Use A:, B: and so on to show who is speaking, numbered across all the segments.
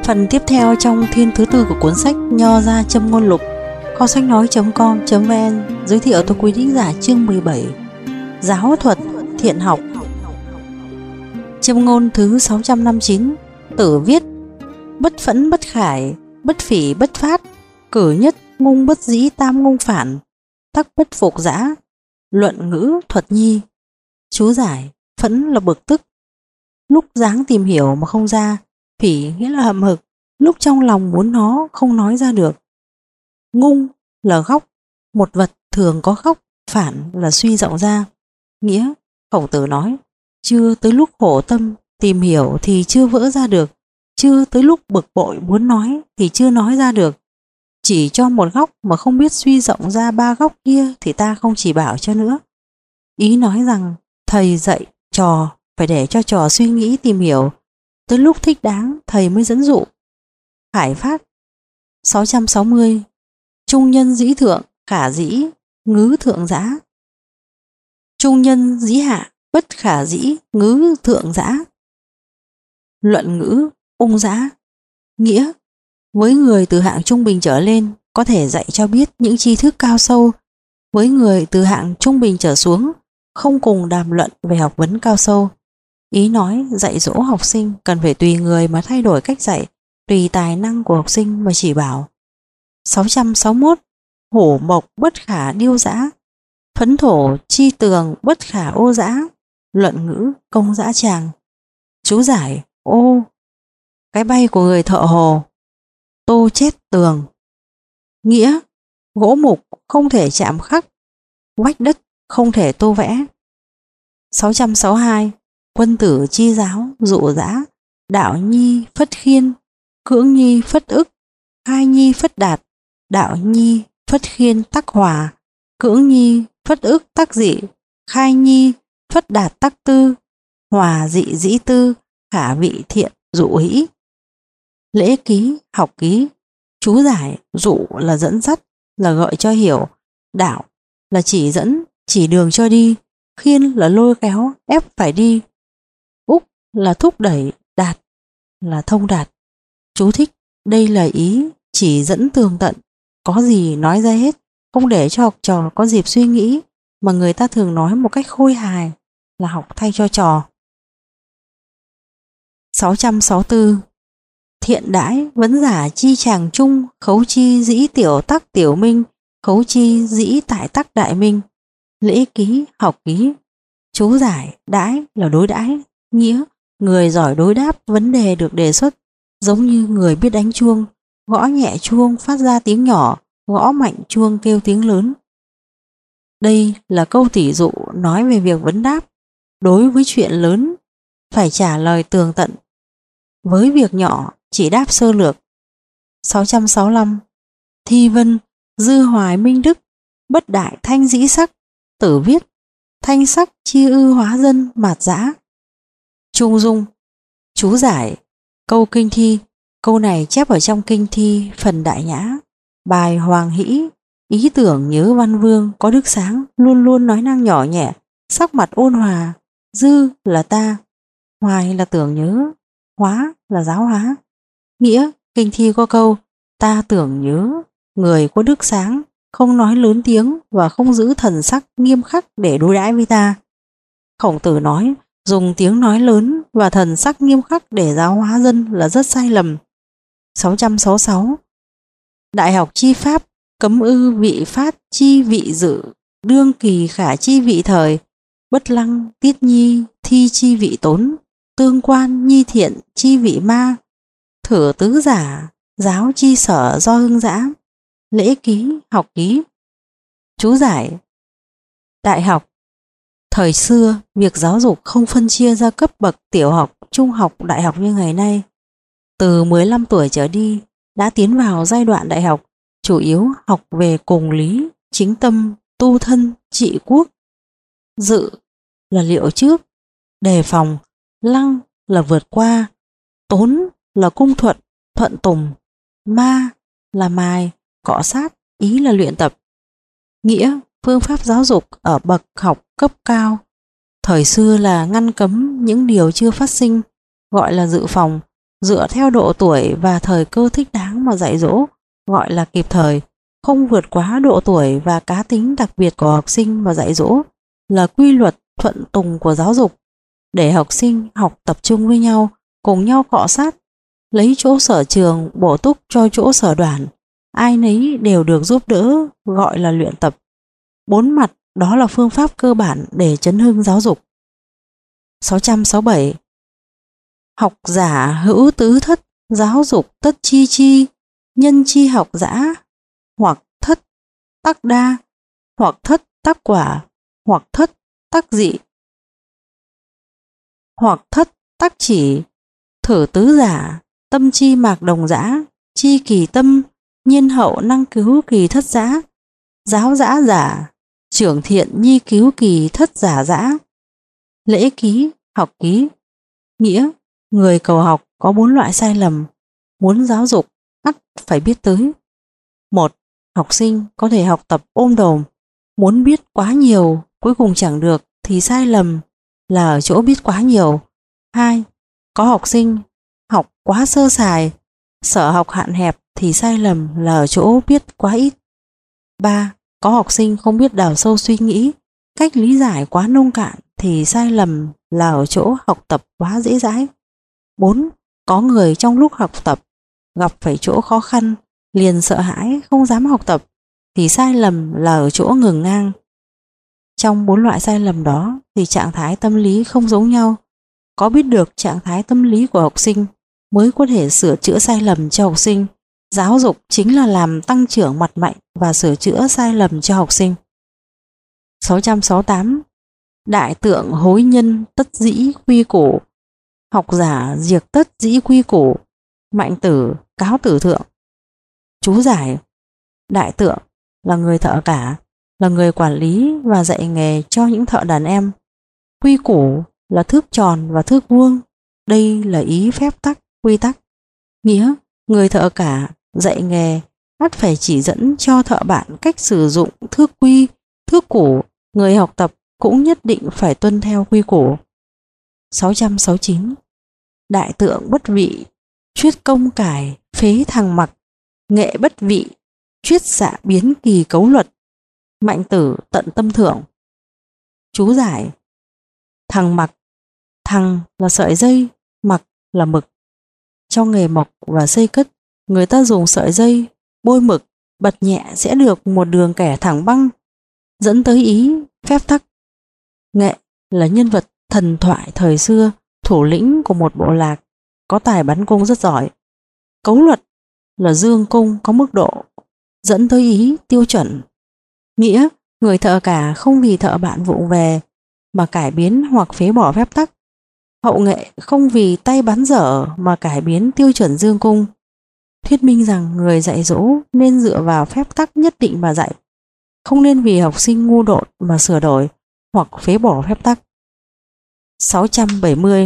A: Phần tiếp theo trong thiên thứ tư của cuốn sách Nho Gia Châm Ngôn Lục, kho sách nói.com.vn giới thiệu tới quý thính giả chương 17: Giáo thuật thiện học. Châm ngôn thứ 659. Tử viết: bất phẫn bất khải, bất phỉ bất phát, cử nhất ngung bất dĩ tam ngung phản, tắc bất phục dã. Luận ngữ thuật nhi. Chú giải: phẫn là bực tức, lúc dáng tìm hiểu mà không ra; phỉ nghĩa là hậm hực, lúc trong lòng muốn nó không nói ra được. Ngung là góc, một vật thường có góc; phản là suy rộng ra. Nghĩa: Khổng Tử nói, chưa tới lúc khổ tâm tìm hiểu thì chưa vỡ ra được, chưa tới lúc bực bội muốn nói thì chưa nói ra được. Chỉ cho một góc mà không biết suy rộng ra ba góc kia thì ta không chỉ bảo cho nữa. Ý nói rằng thầy dạy trò phải để cho trò suy nghĩ tìm hiểu, tới lúc thích đáng thầy mới dẫn dụ. Khải phát. 660. Trung nhân dĩ thượng, khả dĩ, ngứ thượng dã. Trung nhân dĩ hạ, bất khả dĩ, ngứ thượng dã. Luận ngữ ung dã. Nghĩa: với người từ hạng trung bình trở lên có thể dạy cho biết những tri thức cao sâu, với người từ hạng trung bình trở xuống không cùng đàm luận về học vấn cao sâu. Ý nói dạy dỗ học sinh cần phải tùy người mà thay đổi cách dạy, tùy tài năng của học sinh mà chỉ bảo. 661. Hổ mộc bất khả điêu dã, phấn thổ chi tường bất khả ô dã. Luận ngữ công dã tràng. Chú giải: ô, cái bay của người thợ hồ, tô chết tường. Nghĩa: gỗ mục không thể chạm khắc, vách đất không thể tô vẽ. 662. Quân tử chi giáo dụ dã, đạo nhi phất khiên, cưỡng nhi phất ức, khai nhi phất đạt, đạo nhi phất khiên tắc hòa, cưỡng nhi phất ức tắc dị, khai nhi phất đạt tắc tư, hòa dị dĩ tư, khả vị thiện dụ hĩ. Lễ ký, học ký. Chú giải: dụ là dẫn dắt, là gợi cho hiểu; đạo là chỉ dẫn, chỉ đường cho đi; khiên là lôi kéo, ép phải đi; úc là thúc đẩy; đạt là thông đạt. Chú thích: đây là ý chỉ dẫn tường tận, có gì nói ra hết, không để cho học trò có dịp suy nghĩ, mà người ta thường nói một cách khôi hài là học thay cho trò. 664. Thiện đãi vấn giả chi tràng trung, khấu chi dĩ tiểu tắc tiểu minh, khấu chi dĩ tại tắc đại minh. Lễ ký, học ký. Chú giải: đãi là đối đãi. Nghĩa: người giỏi đối đáp vấn đề được đề xuất, giống như người biết đánh chuông, gõ nhẹ chuông phát ra tiếng nhỏ, gõ mạnh chuông kêu tiếng lớn. Đây là câu tỉ dụ nói về việc vấn đáp. Đối với chuyện lớn phải trả lời tường tận, với việc nhỏ chỉ đáp sơ lược. 665. Thi vân dư hoài minh đức, bất đại thanh dĩ sắc. Tử viết: thanh sắc chi ư hóa dân mạt dã. Trung dung. Chú giải: câu kinh thi. Câu này chép ở trong kinh thi phần Đại Nhã, bài Hoàng Hĩ. Ý tưởng nhớ văn vương có đức sáng, luôn luôn nói năng nhỏ nhẹ, sắc mặt ôn hòa. Dư là ta, hoài là tưởng nhớ, hóa là giáo hóa. Nghĩa: kinh thi có câu ta tưởng nhớ, người có đức sáng, không nói lớn tiếng và không giữ thần sắc nghiêm khắc để đối đãi với ta. Khổng Tử nói dùng tiếng nói lớn và thần sắc nghiêm khắc để giáo hóa dân là rất sai lầm. 666. Đại học chi pháp, cấm ư vị phát chi vị dự, đương kỳ khả chi vị thời, bất lăng tiết nhi thi chi vị tốn, tương quan nhi thiện chi vị ma, thử tứ giả giáo chi sở do hưng dã. Lễ ký, học ký. Chú giải: đại học. Thời xưa, việc giáo dục không phân chia ra cấp bậc tiểu học, trung học, đại học như ngày nay. Từ 15 tuổi trở đi đã tiến vào giai đoạn đại học, chủ yếu học về cùng lý, chính tâm, tu thân, trị quốc. Dự là liệu trước, đề phòng, lăng là vượt qua, tốn là cung thuận, thuận tùng, ma là mài, cọ sát, ý là luyện tập. Nghĩa: phương pháp giáo dục ở bậc học cấp cao. Thời xưa là ngăn cấm những điều chưa phát sinh, gọi là dự phòng, dựa theo độ tuổi và thời cơ thích đáng mà dạy dỗ, gọi là kịp thời, không vượt quá độ tuổi và cá tính đặc biệt của học sinh mà dạy dỗ, là quy luật thuận tùng của giáo dục, để học sinh học tập trung với nhau, cùng nhau cọ sát, lấy chỗ sở trường bổ túc cho chỗ sở đoản, ai nấy đều được giúp đỡ, gọi là luyện tập. 4 mặt đó là phương pháp cơ bản để chấn hưng giáo dục. 667. Học giả hữu tứ thất, giáo dục tất chi chi, nhân chi học giả, hoặc thất tắc đa, hoặc thất tắc quả, hoặc thất tắc dị, hoặc thất tắc chỉ. Thử tứ giả, tâm chi mạc đồng giả, chi kỳ tâm, nhiên hậu năng cứu kỳ thất giả, giáo giả giả, trưởng thiện nhi cứu kỳ thất giả giả. Lễ ký, học ký. Nghĩa, người cầu học có 4 loại sai lầm, muốn giáo dục ắt phải biết tới. 1. Học sinh có thể học tập ôm đồm, muốn biết quá nhiều, cuối cùng chẳng được thì sai lầm là ở chỗ biết quá nhiều. 2. Có học sinh học quá sơ sài, sở học hạn hẹp thì sai lầm là ở chỗ biết quá ít. 3. Có học sinh không biết đào sâu suy nghĩ, cách lý giải quá nông cạn thì sai lầm là ở chỗ học tập quá dễ dãi. 4. Có người trong lúc học tập gặp phải chỗ khó khăn liền sợ hãi không dám học tập thì sai lầm là ở chỗ ngừng ngang. Trong 4 loại sai lầm đó thì trạng thái tâm lý không giống nhau. Có biết được trạng thái tâm lý của học sinh mới có thể sửa chữa sai lầm cho học sinh. Giáo dục chính là làm tăng trưởng mặt mạnh và sửa chữa sai lầm cho học sinh. 668. Đại tượng hối nhân tất dĩ quy củ, học giả diệt tất dĩ quy củ, Mạnh Tử cáo tử thượng. Chú giải: đại tượng là người thợ cả, là người quản lý và dạy nghề cho những thợ đàn em. Quy củ là thước tròn và thước vuông, đây là ý phép tắc, quy tắc. Nghĩa, người thợ cả dạy nghề ắt phải chỉ dẫn cho thợ bạn cách sử dụng thước quy, thước củ, người học tập cũng nhất định phải tuân theo quy củ. 669. Đại tượng bất vị, chuyết công cải, phế thằng mặc, nghệ bất vị, chuyết xạ biến kỳ cấu luật, Mạnh Tử tận tâm thượng. Chú giải: thằng mặc, thằng là sợi dây, mặc là mực. Trong nghề mộc và xây cất, người ta dùng sợi dây bôi mực bật nhẹ sẽ được một đường kẻ thẳng băng, dẫn tới ý phép tắc. Nghệ là nhân vật thần thoại thời xưa, thủ lĩnh của một bộ lạc, có tài bắn cung rất giỏi. Cấu luật là dương cung có mức độ, dẫn tới ý tiêu chuẩn. Nghĩa, người thợ cả không vì thợ bạn vụng về mà cải biến hoặc phế bỏ phép tắc. Hậu nghệ không vì tay bắn dở mà cải biến tiêu chuẩn dương cung. Thuyết minh rằng người dạy dỗ nên dựa vào phép tắc nhất định mà dạy, không nên vì học sinh ngu dốt mà sửa đổi hoặc phế bỏ phép tắc. 670.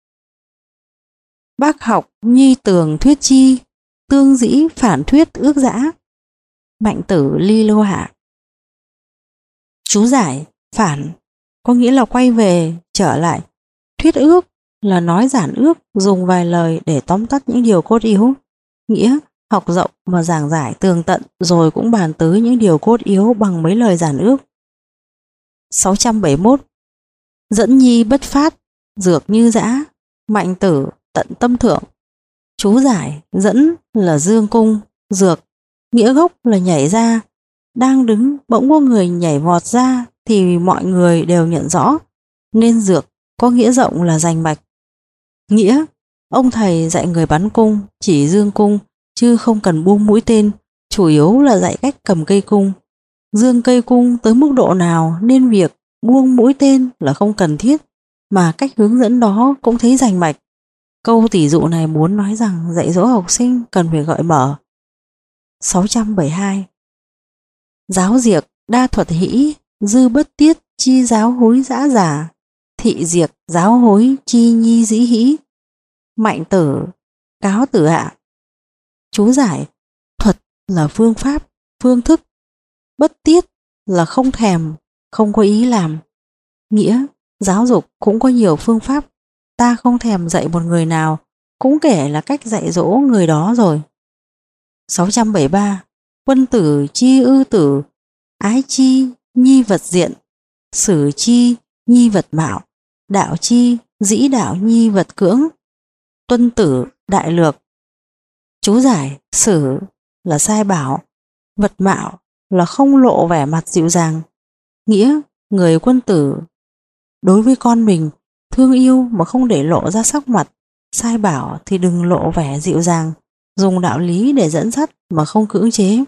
A: Bác học nhi tường thuyết chi, tương dĩ phản thuyết ước dã, Mạnh Tử ly lô hạ. Chú giải: phản có nghĩa là quay về, trở lại. Thuyết ước là nói giản ước, dùng vài lời để tóm tắt những điều cốt yếu. Nghĩa, học rộng mà giảng giải tường tận rồi cũng bàn tới những điều cốt yếu bằng mấy lời giản ước. 671. Dẫn nhi bất phát, dược như dã, Mạnh Tử tận tâm thượng. Chú giải: dẫn là dương cung, dược nghĩa gốc là nhảy ra. Đang đứng bỗng có người nhảy vọt ra thì mọi người đều nhận rõ, nên dược có nghĩa rộng là rành mạch. Nghĩa, ông thầy dạy người bắn cung chỉ dương cung chứ không cần buông mũi tên, chủ yếu là dạy cách cầm cây cung. Dương cây cung tới mức độ nào nên việc buông mũi tên là không cần thiết, mà cách hướng dẫn đó cũng thấy rành mạch. Câu tỉ dụ này muốn nói rằng dạy dỗ học sinh cần phải gợi mở. 672. Giáo diệt đa thuật hĩ, dư bất tiết chi giáo hối dã giả, thị diệt giáo hối chi nhi dĩ hĩ, Mạnh Tử cáo tử hạ. Chú giải: thuật là phương pháp, phương thức. Bất tiết là không thèm, không có ý làm. Nghĩa, giáo dục cũng có nhiều phương pháp. Ta không thèm dạy một người nào cũng kể là cách dạy dỗ người đó rồi. 673. Quân tử chi ư tử, ái chi nhi vật diện, sử chi nhi vật mạo, đạo chi dĩ đạo nhi vật cưỡng, tuân tử đại lược. Chú giải: sử là sai bảo, vật mạo là không lộ vẻ mặt dịu dàng. Nghĩa người quân tử đối với con mình thương yêu mà không để lộ ra sắc mặt, sai bảo thì đừng lộ vẻ dịu dàng, dùng đạo lý để dẫn dắt mà không cưỡng chế.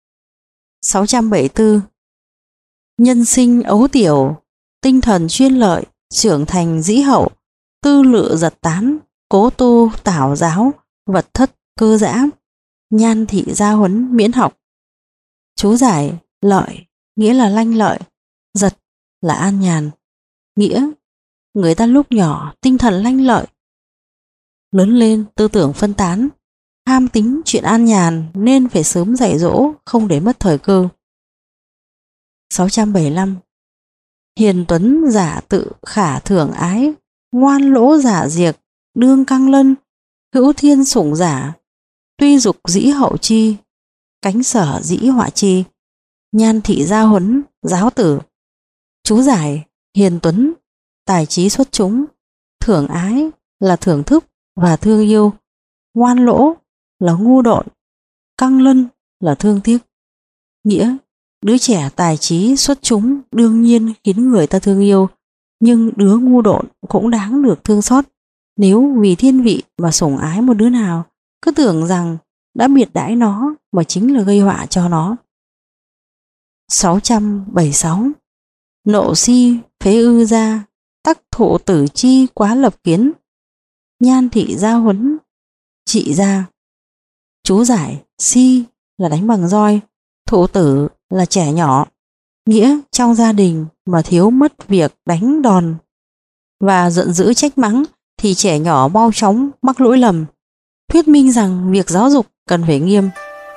A: 674. Nhân sinh ấu tiểu, tinh thần chuyên lợi, trưởng thành dĩ hậu, tư lự giật tán, cố tu tảo giáo, vật thất cơ dã, nhan thị gia huấn miễn học. Chú giải: lợi nghĩa là lanh lợi, giật là an nhàn. Nghĩa người ta lúc nhỏ tinh thần lanh lợi, lớn lên tư tưởng phân tán, ham tính chuyện an nhàn nên phải sớm dạy dỗ, không để mất thời cơ. 675. Hiền tuấn giả tự khả thưởng ái, ngoan lỗ giả diệt, đương căng lân, hữu thiên sủng giả, tuy dục dĩ hậu chi, cánh sở dĩ họa chi, nhan thị gia huấn giáo tử. Chú giải: hiền tuấn tài trí xuất chúng, thưởng ái là thưởng thức và thương yêu, ngoan lỗ là ngu độn, căng lân là thương tiếc. Nghĩa đứa trẻ tài trí xuất chúng đương nhiên khiến người ta thương yêu, nhưng đứa ngu độn cũng đáng được thương xót. Nếu vì thiên vị mà sủng ái một đứa nào, cứ tưởng rằng đã biệt đãi nó mà chính là gây họa cho nó. 676. Nộ si phế ư gia, tắc thụ tử chi quá lập kiến, nhan thị gia huấn trị gia. Chú giải: si là đánh bằng roi, thụ tử là trẻ nhỏ. Nghĩa trong gia đình mà thiếu mất việc đánh đòn và giận dữ trách mắng thì trẻ nhỏ mau chóng mắc lỗi lầm, thuyết minh rằng việc giáo dục cần phải nghiêm.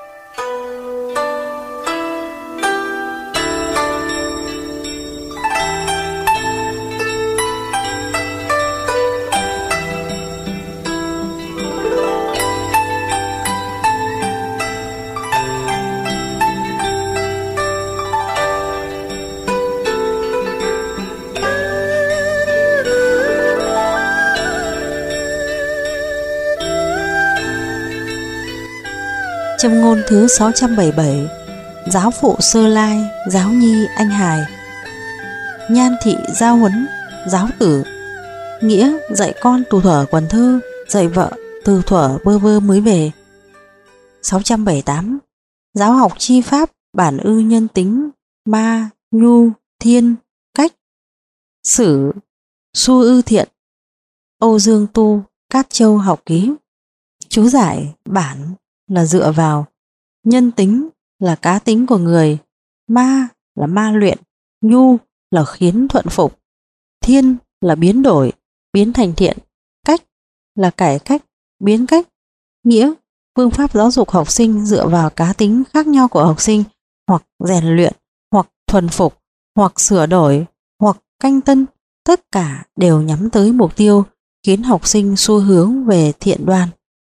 A: Châm ngôn thứ 677. Giáo phụ sơ lai, giáo nhi anh hài. Nhan thị gia huấn giáo tử. Nghĩa dạy con từ thuở quần thơ, dạy vợ từ thuở bơ vơ mới về. 678. Giáo học chi pháp bản ư nhân tính, ma, nhu, thiên, cách, sử, su ư thiện. Âu Dương Tu, Cát Châu học ký. Chú giải: bản là dựa vào, nhân tính là cá tính của người, ma là ma luyện, nhu là khiến thuận phục, thiên là biến đổi, biến thành thiện, cách là cải cách, biến cách. Nghĩa phương pháp giáo dục học sinh dựa vào cá tính khác nhau của học sinh, hoặc rèn luyện, hoặc thuần phục, hoặc sửa đổi, hoặc canh tân, tất cả đều nhắm tới mục tiêu khiến học sinh xu hướng về thiện đoan.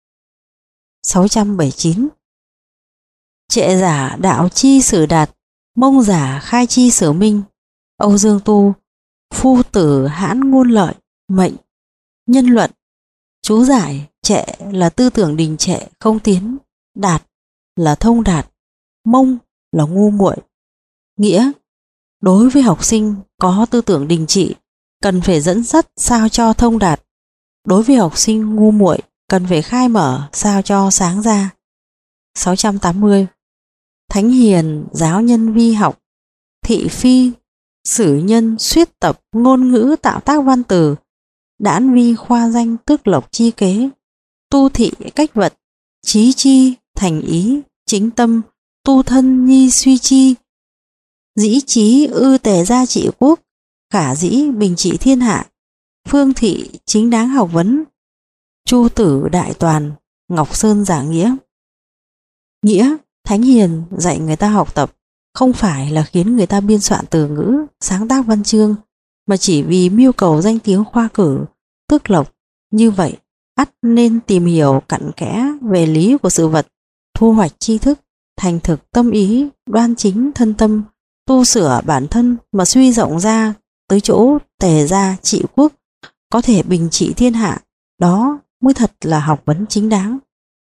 A: 679. Trệ giả đạo chi sử đạt, mông giả khai chi sử minh. Âu Dương Tu, phu tử hãn ngôn lợi, mệnh. Nhân luận. Chú giải: trệ là tư tưởng đình trệ không tiến, đạt là thông đạt, mông là ngu muội. Nghĩa đối với học sinh có tư tưởng đình trệ cần phải dẫn dắt sao cho thông đạt, đối với học sinh ngu muội cần phải khai mở sao cho sáng ra. 680. Thánh hiền giáo nhân vi học, thị phi sử nhân suyết tập ngôn ngữ tạo tác văn từ, đãn vi khoa danh tước lộc chi kế, tu thị cách vật, trí chi thành ý chính tâm, tu thân nhi suy chi, dĩ trí ư tề gia trị quốc, khả dĩ bình trị thiên hạ, phương thị chính đáng học vấn. Chu tử đại toàn, Ngọc Sơn giảng nghĩa. Nghĩa thánh hiền dạy người ta học tập không phải là khiến người ta biên soạn từ ngữ, sáng tác văn chương, mà chỉ vì mưu cầu danh tiếng khoa cử, tước lộc. Như vậy ắt nên tìm hiểu cặn kẽ về lý của sự vật, thu hoạch tri thức, thành thực tâm ý, đoan chính thân tâm, tu sửa bản thân mà suy rộng ra tới chỗ tề gia trị quốc, có thể bình trị thiên hạ, đó mới thật là học vấn chính đáng.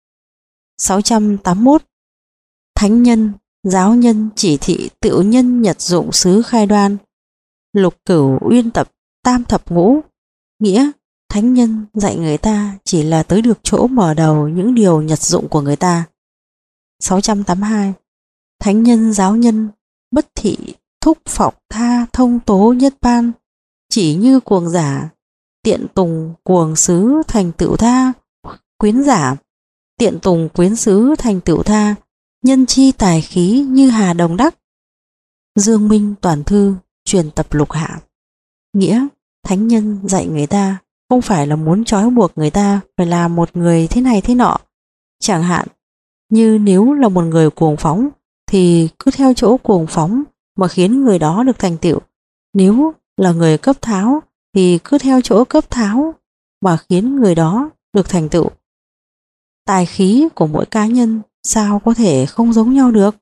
A: 681. Thánh nhân, giáo nhân chỉ thị tựu nhân nhật dụng xứ khai đoan, lục cửu uyên tập, tam thập ngũ. Nghĩa, thánh nhân dạy người ta chỉ là tới được chỗ mở đầu những điều nhật dụng của người ta. 682. Thánh nhân giáo nhân, bất thị, thúc phọc tha thông tố nhất ban, chỉ như cuồng giả, tiện tùng cuồng sứ thành tựu tha, quyến giả, tiện tùng quyến sứ thành tựu tha, nhân chi tài khí như hà đồng đắc. Dương Minh Toàn Thư truyền tập lục hạ. Nghĩa, thánh nhân dạy người ta không phải là muốn trói buộc người ta phải làm một người thế này thế nọ. Chẳng hạn như nếu là một người cuồng phóng thì cứ theo chỗ cuồng phóng mà khiến người đó được thành tựu. Nếu là người cấp tháo thì cứ theo chỗ cấp tháo mà khiến người đó được thành tựu. Tài khí của mỗi cá nhân sao có thể không giống nhau được?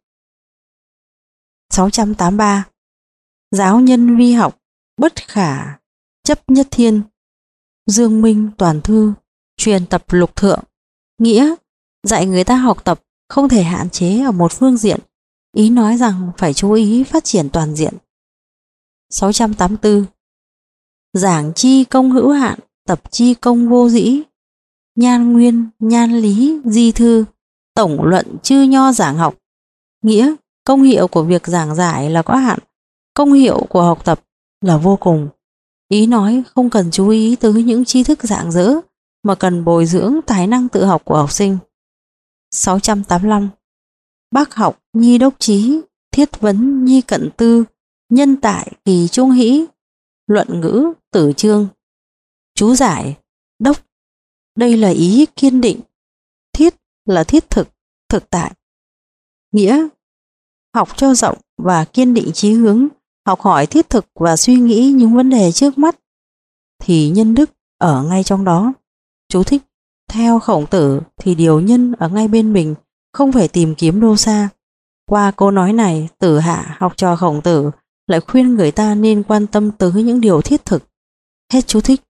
A: 683. Giáo nhân vi học, bất khả chấp nhất thiên. Dương Minh Toàn Thư truyền tập lục thượng. Nghĩa, dạy người ta học tập không thể hạn chế ở một phương diện, ý nói rằng phải chú ý phát triển toàn diện. 684. Giảng chi công hữu hạn, tập chi công vô dĩ. Nhan nguyên, nhan lý, di thư, tổng luận chư nho giảng học. Nghĩa, công hiệu của việc giảng giải là có hạn, công hiệu của học tập là vô cùng. Ý nói không cần chú ý tới những tri thức rạng rỡ mà cần bồi dưỡng tài năng tự học của học sinh. 685. Bác học nhi đốc trí, thiết vấn nhi cận tư, nhân tại kỳ trung hĩ, luận ngữ tử chương. Chú giải: đốc, đây là ý kiên định, thiết là thiết thực, thực tại. Nghĩa, học cho rộng và kiên định chí hướng, học hỏi thiết thực và suy nghĩ những vấn đề trước mắt, thì nhân đức ở ngay trong đó. Chú thích: theo Khổng Tử thì điều nhân ở ngay bên mình, không phải tìm kiếm đâu xa. Qua câu nói này, Tử Hạ học trò Khổng Tử lại khuyên người ta nên quan tâm tới những điều thiết thực. Hết chú thích.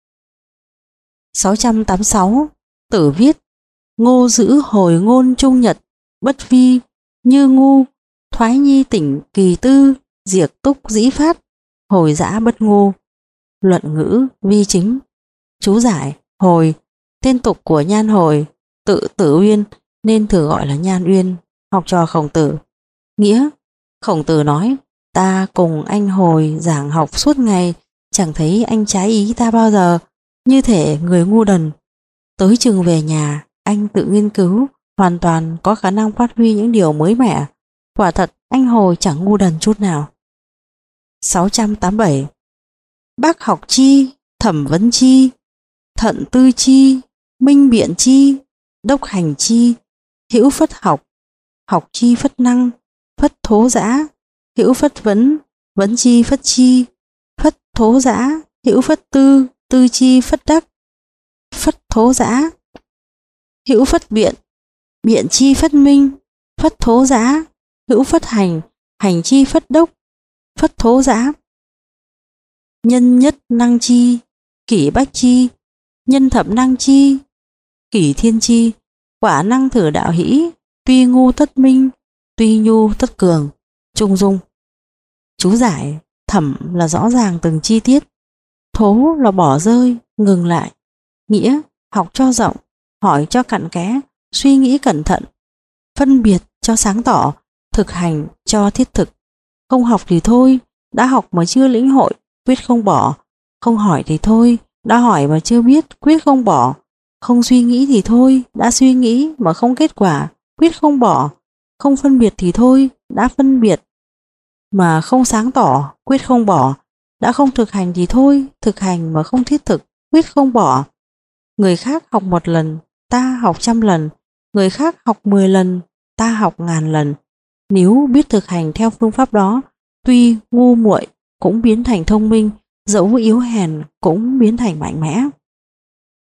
A: 686. Tử viết: Ngô giữ hồi ngôn trung nhật, bất vi như ngu, thoái nhi tỉnh kỳ tư, diệt túc dĩ phát, hồi dã bất ngô. Luận ngữ vi chính. Chú giải: Hồi, tên tục của Nhan Hồi, tự Tử Uyên nên thường gọi là Nhan Uyên, học trò Khổng Tử. Nghĩa, Khổng Tử nói: ta cùng anh Hồi giảng học suốt ngày, chẳng thấy anh trái ý ta bao giờ, như thể người ngu đần. Tới chừng về nhà, anh tự nghiên cứu, hoàn toàn có khả năng phát huy những điều mới mẻ. Quả thật anh Hồi chẳng ngu đần chút nào. 687. Bác học chi, thẩm vấn chi, thận tư chi, minh biện chi, đốc hành chi, hữu phất học, học chi phất năng, phất thố dã, hữu phất vấn, vấn chi phất chi, phất thố dã, hữu phất tư, tư chi phất đắc, phất thố dã, hữu phất biện, biện chi phất minh, phất thố dã, hữu phất hành, hành chi phất đốc, phất thố dã. Nhân nhất năng chi, kỷ bách chi, nhân thập năng chi, kỷ thiên chi, quả năng thử đạo hỷ, tuy ngu tất minh, tuy nhu tất cường, trung dung. Chú giải: thẩm là rõ ràng từng chi tiết, thố là bỏ rơi, ngừng lại. Nghĩa, học cho rộng, hỏi cho cặn kẽ, suy nghĩ cẩn thận, phân biệt cho sáng tỏ, thực hành cho thiết thực. Không học thì thôi, đã học mà chưa lĩnh hội, quyết không bỏ. Không hỏi thì thôi, đã hỏi mà chưa biết, quyết không bỏ. Không suy nghĩ thì thôi, đã suy nghĩ mà không kết quả, quyết không bỏ. Không phân biệt thì thôi, đã phân biệt mà không sáng tỏ, quyết không bỏ. Đã không thực hành thì thôi, thực hành mà không thiết thực, quyết không bỏ. Người khác học 1 lần, ta học 100 lần. Người khác học 10 lần, ta học 1000 lần. Nếu biết thực hành theo phương pháp đó, tuy ngu muội cũng biến thành thông minh, dẫu yếu hèn cũng biến thành mạnh mẽ.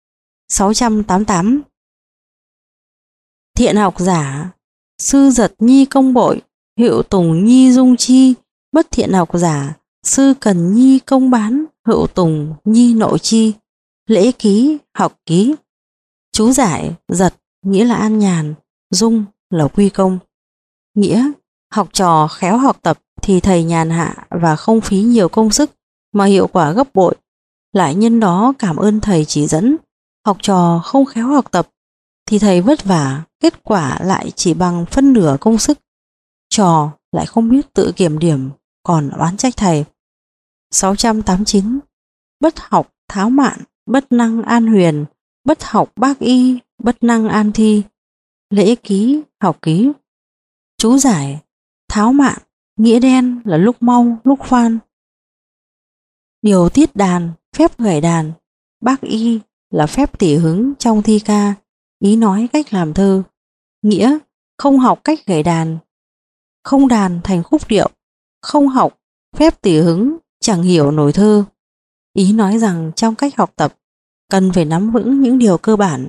A: 688. Thiện học giả, sư giật nhi công bội, hữu tùng nhi dung chi. Bất thiện học giả, sư cần nhi công bán, hữu tùng nhi nội chi. Lễ ký, học ký. Chú giải: giật nghĩa là an nhàn, dung là quy công. Nghĩa: học trò khéo học tập thì thầy nhàn hạ và không phí nhiều công sức mà hiệu quả gấp bội, lại nhân đó cảm ơn thầy chỉ dẫn. Học trò không khéo học tập thì thầy vất vả, kết quả lại chỉ bằng phân nửa công sức. Trò lại không biết tự kiểm điểm, còn oán trách thầy. 689. Bất học tháo mạn, bất năng an huyền, bất học bác y, bất năng an thi. Lễ ký, học ký. Chú giải: tháo mạn nghĩa đen là lúc mau lúc khoan. Điều tiết đàn, phép gảy đàn. Bác y là phép tỉ hứng trong thi ca, ý nói cách làm thơ. Nghĩa: không học cách gảy đàn, không đàn thành khúc điệu, không học phép tỉ hứng chẳng hiểu nổi thơ. Ý nói rằng trong cách học tập cần phải nắm vững những điều cơ bản.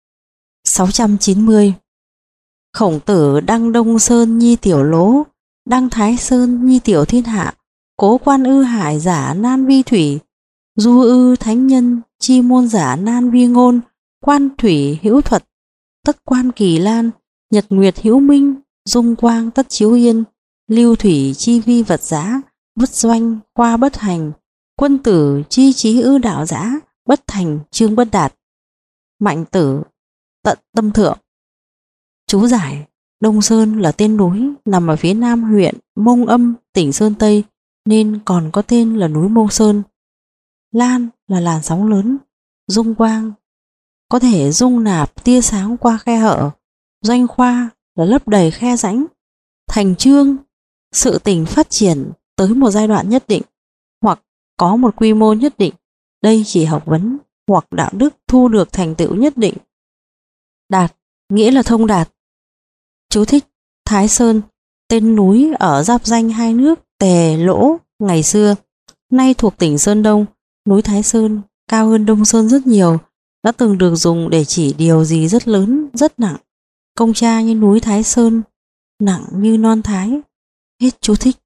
A: 690. Khổng Tử đăng Đông Sơn nhi tiểu lố, đăng Thái Sơn nhi tiểu thiên hạ, cố quan ư hải giả nan vi thủy, du ư thánh nhân chi môn giả nan vi ngôn, quan thủy hữu thuật tất quan kỳ lan, nhật nguyệt hữu minh, dung quang tất chiếu yên, lưu thủy chi vi vật giá, bất doanh khoa bất hành, quân tử chi trí ư đạo giã, bất thành chương bất đạt. Mạnh Tử tận tâm thượng. Chú giải: Đông Sơn là tên núi nằm ở phía nam huyện Mông Âm, tỉnh Sơn Tây, nên còn có tên là núi Mông Sơn. Lan là làn sóng lớn. Dung quang có thể dung nạp tia sáng qua khe hở. Doanh khoa là lấp đầy khe rãnh. Thành chương, sự tình phát triển tới một giai đoạn nhất định hoặc có một quy mô nhất định. Đây chỉ học vấn hoặc đạo đức thu được thành tựu nhất định. Đạt nghĩa là thông đạt. Chú thích: Thái Sơn, tên núi ở giáp danh hai nước Tề Lỗ ngày xưa, nay thuộc tỉnh Sơn Đông. Núi Thái Sơn cao hơn Đông Sơn rất nhiều, đã từng được dùng để chỉ điều gì rất lớn, rất nặng. Công tra như núi Thái Sơn, nặng như non Thái. Hết chú thích.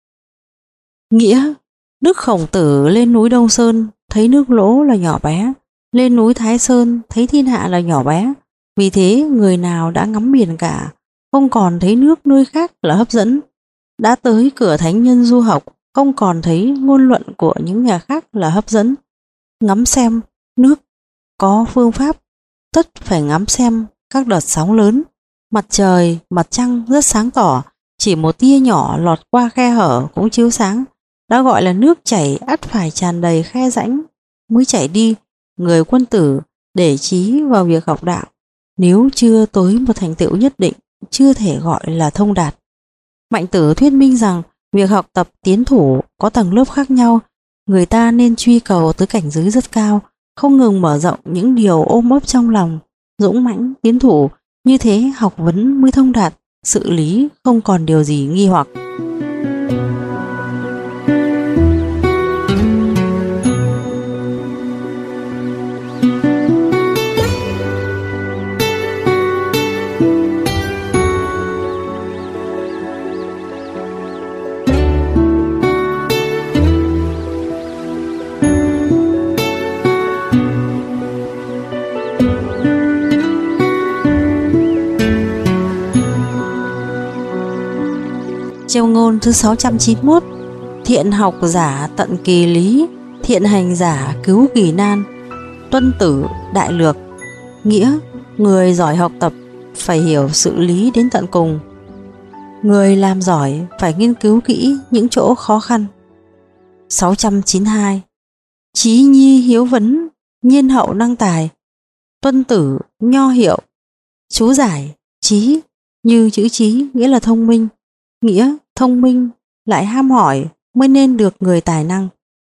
A: Nghĩa: Đức Khổng Tử lên núi Đông Sơn thấy nước Lỗ là nhỏ bé, lên núi Thái Sơn thấy thiên hạ là nhỏ bé. Vì thế người nào đã ngắm biển cả, không còn thấy nước nơi khác là hấp dẫn. Đã tới cửa thánh nhân du học, không còn thấy ngôn luận của những nhà khác là hấp dẫn. Ngắm xem nước có phương pháp, tất phải ngắm xem các đợt sóng lớn. Mặt trời, mặt trăng rất sáng tỏ, chỉ một tia nhỏ lọt qua khe hở cũng chiếu sáng. Đã gọi là nước chảy, ắt phải tràn đầy khe rãnh mới chảy đi. Người quân tử để chí vào việc học đạo, nếu chưa tới một thành tựu nhất định, chưa thể gọi là thông đạt. Mạnh Tử thuyết minh rằng việc học tập tiến thủ có tầng lớp khác nhau. Người ta nên truy cầu tới cảnh giới rất cao, không ngừng mở rộng những điều ôm ấp trong lòng, dũng mãnh tiến thủ. Như thế học vấn mới thông đạt, sự lý không còn điều gì nghi hoặc. Chiêu ngôn thứ 691. Thiện học giả tận kỳ lý, thiện hành giả cứu kỳ nan. Tuân Tử đại lược. Nghĩa: người giỏi học tập phải hiểu sự lý đến tận cùng. Người làm giỏi phải nghiên cứu kỹ những chỗ khó khăn. 692. Trí nhi hiếu vấn, nhiên hậu năng tài. Tuân Tử nho hiệu. Chú giải: trí như chữ trí nghĩa là thông minh. Nghĩa: thông minh lại ham hỏi mới nên được người tài năng.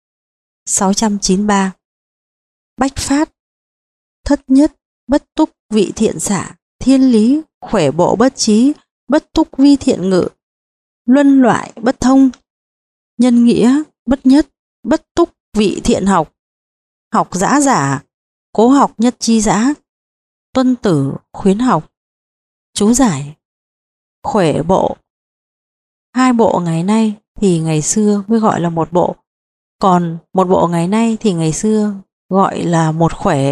A: 693. Bách phát. Thất nhất, bất túc vị thiện xạ, thiên lý, khỏe bộ bất trí, bất túc vi thiện ngự, luân loại bất thông. Nhân nghĩa: bất nhất, bất túc vị thiện học, học dã giả, Cố học nhất chi dã, tuân tử khuyến học. Chú giải: khỏe bộ. Hai bộ ngày nay thì ngày xưa mới gọi là một bộ, còn một bộ ngày nay thì ngày xưa gọi là một khỏe.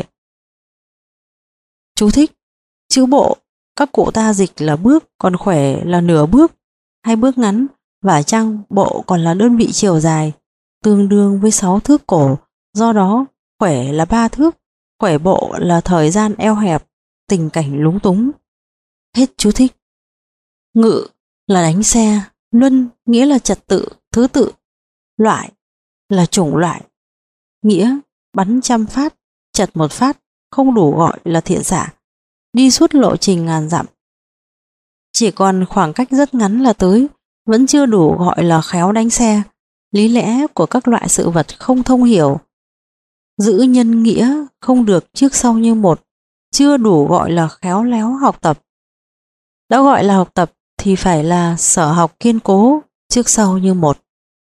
A: Chú thích: chữ bộ các cụ ta dịch là bước, còn khỏe là nửa bước hay bước ngắn, và chăng bộ còn là đơn vị chiều dài tương đương với 6 thước cổ, do đó khỏe là 3 thước, khỏe bộ là thời gian eo hẹp, tình cảnh lúng túng. Hết chú thích. Ngự là đánh xe, luân nghĩa là trật tự, thứ tự, loại là chủng loại, nghĩa bắn trăm phát, chật một phát không đủ gọi là thiện xạ, đi suốt lộ trình ngàn dặm. Chỉ còn khoảng cách rất ngắn là tới, vẫn chưa đủ gọi là khéo đánh xe, lý lẽ của các loại sự vật không thông hiểu. Giữ nhân nghĩa không được trước sau như một, chưa đủ gọi là khéo léo học tập. Đã gọi là học tập thì phải là sở học kiên cố, trước sau như một.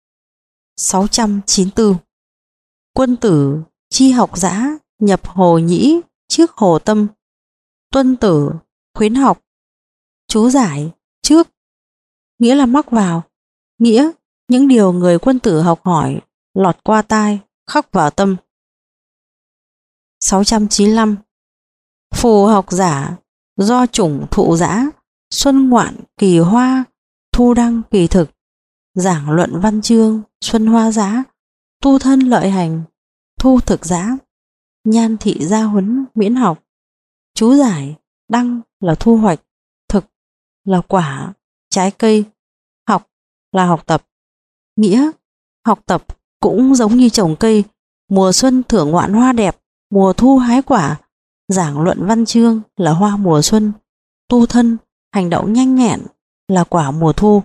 A: 694. Quân tử chi học dã, nhập hồ nhĩ trước hồ tâm. Tuân tử khuyến học. Chú giải: trước nghĩa là mắc vào, nghĩa những điều người quân tử học hỏi lọt qua tai, khắc vào tâm. 695. Phù học giả, do chủng thụ dã, xuân ngoạn kỳ hoa, thu đăng kỳ thực, giảng luận văn chương, xuân hoa giá, tu thân lợi hành, thu thực giá, nhan thị gia huấn miễn học. Chú giải: đăng là thu hoạch, thực là quả, trái cây, học là học tập. Nghĩa học tập cũng giống như trồng cây, mùa xuân thưởng ngoạn hoa đẹp, mùa thu hái quả, giảng luận văn chương là hoa mùa xuân, tu thân hành động nhanh nhẹn là quả mùa thu.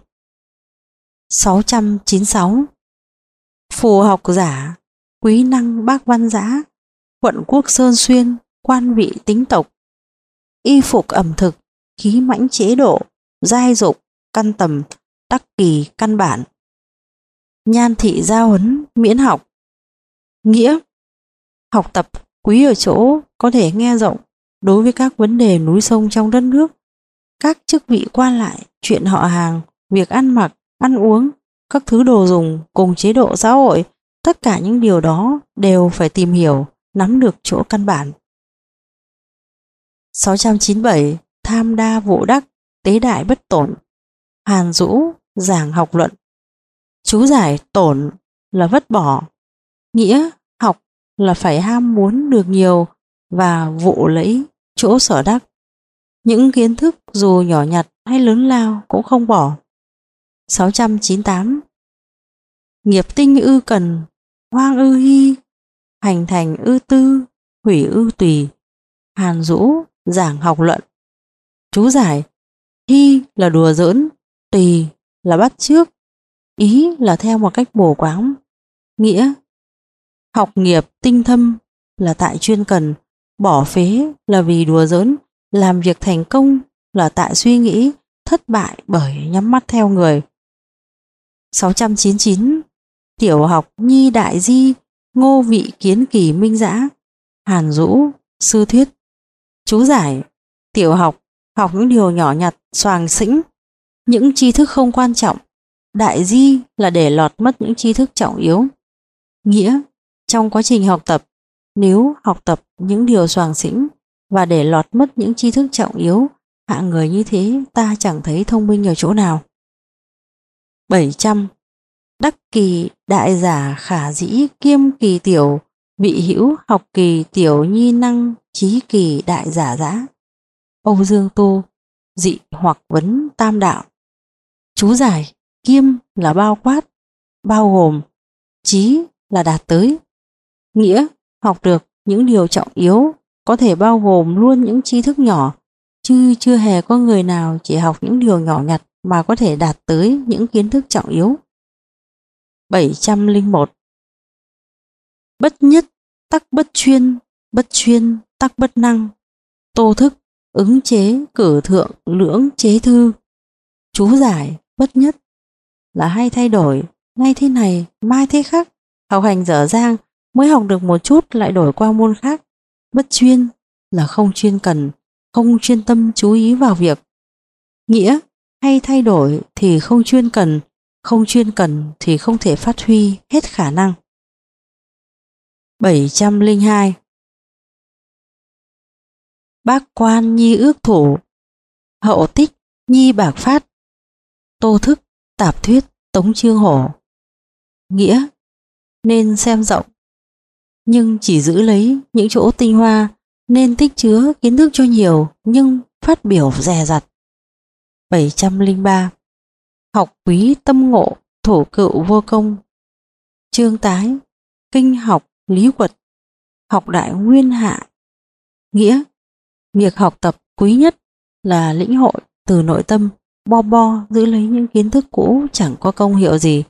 A: 696. Phù học giả, quý năng bác văn giã, quận quốc sơn xuyên, quan vị tính tộc, y phục ẩm thực, khí mãnh chế độ, giai dục, căn tầm, đắc kỳ căn bản. Nhan thị gia huấn miễn học. Nghĩa học tập quý ở chỗ có thể nghe rộng đối với các vấn đề núi sông trong đất nước, các chức vị quan lại, chuyện họ hàng, việc ăn mặc, ăn uống, các thứ đồ dùng cùng chế độ xã hội, tất cả những điều đó đều phải tìm hiểu, nắm được chỗ căn bản. 697. Tham đa vụ đắc, tế đại bất tổn. Hàn Dũ giảng học luận. Chú giải: tổn là vứt bỏ, nghĩa học là phải ham muốn được nhiều và vụ lấy chỗ sở đắc. Những kiến thức dù nhỏ nhặt hay lớn lao cũng không bỏ. 698. Nghiệp tinh ư cần, hoang ư hy, hành thành ư tư, hủy ư tùy. Hàn Dũ giảng học luận. Chú giải: hy là đùa giỡn, tùy là bắt chước, ý là theo một cách mù quáng. Nghĩa học nghiệp tinh thâm là tại chuyên cần, bỏ phế là vì đùa giỡn, làm việc thành công là tại suy nghĩ, thất bại bởi nhắm mắt theo người. 699. Tiểu học nhi đại di, ngô vị kiến kỳ minh dã. Hàn Dũ sư thuyết. Chú giải: tiểu học học những điều nhỏ nhặt, xoàng xĩnh, những tri thức không quan trọng. Đại di là để lọt mất những tri thức trọng yếu. Nghĩa trong quá trình học tập, nếu học tập những điều xoàng xĩnh và để lọt mất những tri thức trọng yếu, hạng người như thế ta chẳng thấy thông minh ở chỗ nào. 700. Đắc kỳ đại giả khả dĩ kiêm kỳ tiểu, vị hữu học kỳ tiểu nhi năng trí kỳ đại giả dã. Âu Dương Tu dị hoặc vấn tam đạo. Chú giải: kiêm là bao quát, bao gồm, trí là đạt tới. Nghĩa học được những điều trọng yếu có thể bao gồm luôn những tri thức nhỏ, chứ chưa hề có người nào chỉ học những điều nhỏ nhặt mà có thể đạt tới những kiến thức trọng yếu. 701. Bất nhất tắc bất chuyên tắc bất năng. Tô Thức ứng chế cử thượng lưỡng chế thư. Chú giải: bất nhất là hay thay đổi, nay thế này mai thế khác, học hành dở dang, mới học được một chút lại đổi qua môn khác. Bất chuyên là không chuyên cần, không chuyên tâm chú ý vào việc. Nghĩa hay thay đổi thì không chuyên cần, không chuyên cần thì không thể phát huy hết khả năng. 702. Bác quan nhi ước thủ, hậu tích nhi bạc phát, Tô Thức, Tạp Thuyết, Tống Chương Hổ. Nghĩa nên xem rộng, nhưng chỉ giữ lấy những chỗ tinh hoa, nên tích chứa kiến thức cho nhiều nhưng phát biểu dè dặt. 703. Học quý tâm ngộ, thổ cựu vô công. Trương Tái, kinh học lý quật, học đại nguyên hạ. Nghĩa việc học tập quý nhất là lĩnh hội từ nội tâm, bo giữ lấy những kiến thức cũ chẳng có công hiệu gì.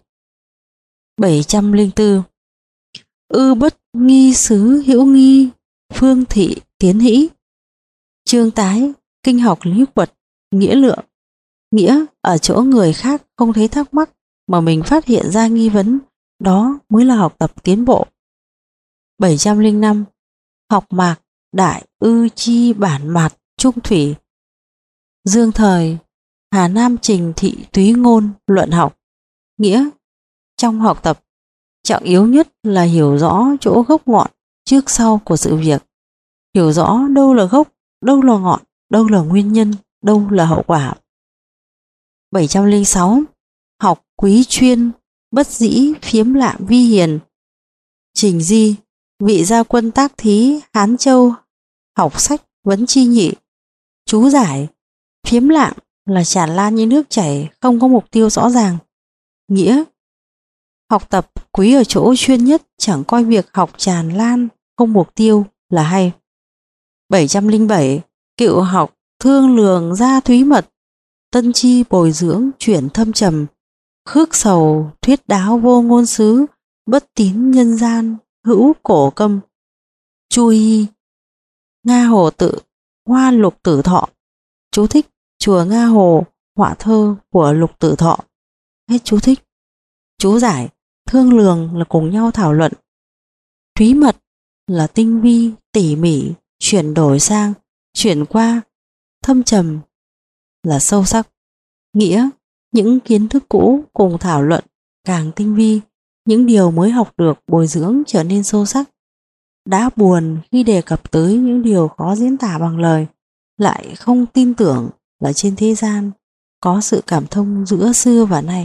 A: 704. Ư bất nghi xứ hữu nghi, phương thị tiến hĩ. Trương Tái, kinh học lý quật, nghĩa lượng. Nghĩa ở chỗ người khác không thấy thắc mắc mà mình phát hiện ra nghi vấn, đó mới là học tập tiến bộ. 705. Học mạc đại ư chi bản mạt trung thủy. Dương Thời, Hà Nam Trình Thị Túy Ngôn luận học. Nghĩa trong học tập, trọng yếu nhất là hiểu rõ chỗ gốc ngọn trước sau của sự việc, hiểu rõ đâu là gốc, đâu là ngọn, đâu là nguyên nhân, đâu là hậu quả. 706. Học quý chuyên, bất dĩ phiếm lạm vi hiền. Trình Di, vị gia quân tác thí Hán Châu, học sách vấn chi nhị. Chú giải, phiếm lạm là tràn lan như nước chảy, không có mục tiêu rõ ràng. Nghĩa học tập quý ở chỗ chuyên nhất, chẳng coi việc học tràn lan không mục tiêu là hay. 707. Cựu học thương lường gia thúy mật, tân chi bồi dưỡng chuyển thâm trầm, khước sầu thuyết đáo vô ngôn xứ, bất tín nhân gian hữu cổ câm. Chu Y, Nga Hồ Tự, Hoa Lục Tử Thọ. Chú thích: chùa Nga Hồ, họa thơ của Lục Tử Thọ. Hết chú thích. Chú giải: thương lường là cùng nhau thảo luận, thúy mật là tinh vi tỉ mỉ, chuyển đổi sang, chuyển qua, thâm trầm là sâu sắc. Nghĩa những kiến thức cũ cùng thảo luận càng tinh vi, những điều mới học được bồi dưỡng trở nên sâu sắc. Đã buồn khi đề cập tới những điều khó diễn tả bằng lời, lại không tin tưởng là trên thế gian có sự cảm thông giữa xưa và nay.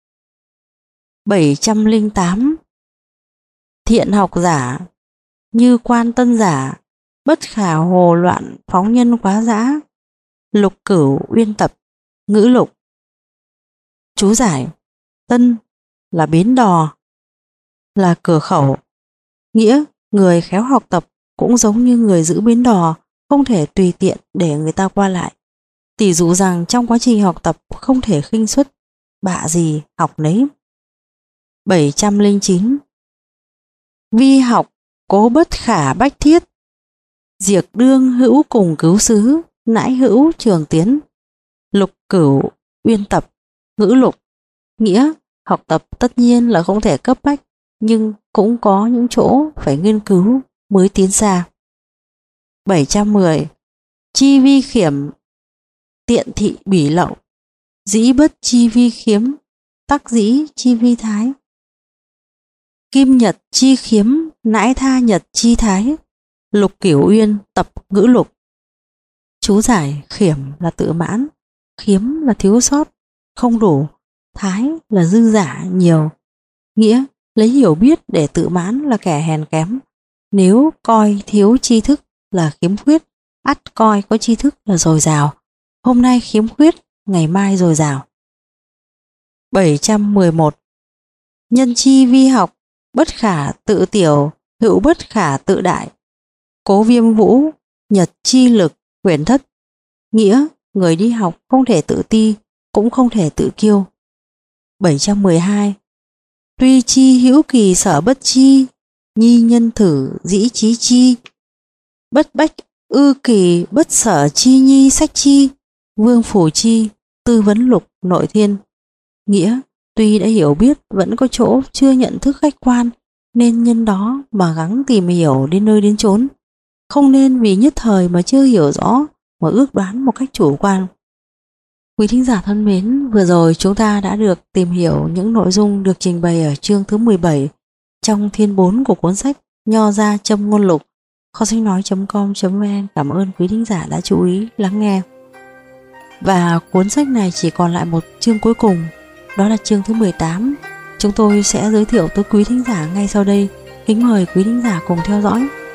A: 708. Thiện học giả, như quan tân giả, bất khả hồ loạn phóng nhân quá dã. Lục Cửu Uyên Tập, ngữ lục. Chú giải: tân là bến đò, là cửa khẩu. Nghĩa người khéo học tập cũng giống như người giữ bến đò, không thể tùy tiện để người ta qua lại. Tỷ dụ rằng trong quá trình học tập không thể khinh suất, bạ gì học nấy. 709. Vi học cố bất khả bách thiết, diệt đương hữu cùng cứu xứ, nãi hữu trường tiến. Lục Cửu Uyên Tập, ngữ lục. Nghĩa học tập tất nhiên là không thể cấp bách, nhưng cũng có những chỗ phải nghiên cứu mới tiến xa. 710. Chi vi khiểm, tiện thị bỉ lậu, dĩ bất chi vi khiếm, tắc dĩ chi vi thái. Kim nhật chi khiếm, nãi tha nhật chi thái. Lục Cửu Uyên Tập, ngữ lục. Chú giải: khiểm là tự mãn, khiếm là thiếu sót, không đủ, thái là dư giả, nhiều. Nghĩa lấy hiểu biết để tự mãn là kẻ hèn kém. Nếu coi thiếu tri thức là khiếm khuyết, ắt coi có tri thức là dồi dào. Hôm nay khiếm khuyết, ngày mai dồi dào. 711. Nhân chi vi học, bất khả tự tiểu, hữu bất khả tự đại. Cố Viêm Vũ, Nhật chi lực, quyển thất. Nghĩa người đi học không thể tự ti, cũng không thể tự kiêu. 712. Tuy chi hữu kỳ sở bất chi, nhi nhân thử dĩ trí chi. Bất bách ư kỳ bất sở chi nhi sách chi. Vương Phủ Chi, Tư vấn lục nội thiên. Nghĩa tuy đã hiểu biết vẫn có chỗ chưa nhận thức khách quan, nên nhân đó mà gắng tìm hiểu đến nơi đến chốn. Không nên vì nhất thời mà chưa hiểu rõ mà ước đoán một cách chủ quan. Quý thính giả thân mến, vừa rồi chúng ta đã được tìm hiểu những nội dung được trình bày ở chương thứ 17 trong thiên 4 của cuốn sách Nho gia châm ngôn lục. Kho sách nói.com.vn cảm ơn quý thính giả đã chú ý lắng nghe. Và cuốn sách này chỉ còn lại một chương cuối cùng, đó là chương thứ 18. Chúng tôi sẽ giới thiệu tới quý thính giả ngay sau đây. Kính mời quý thính giả cùng theo dõi.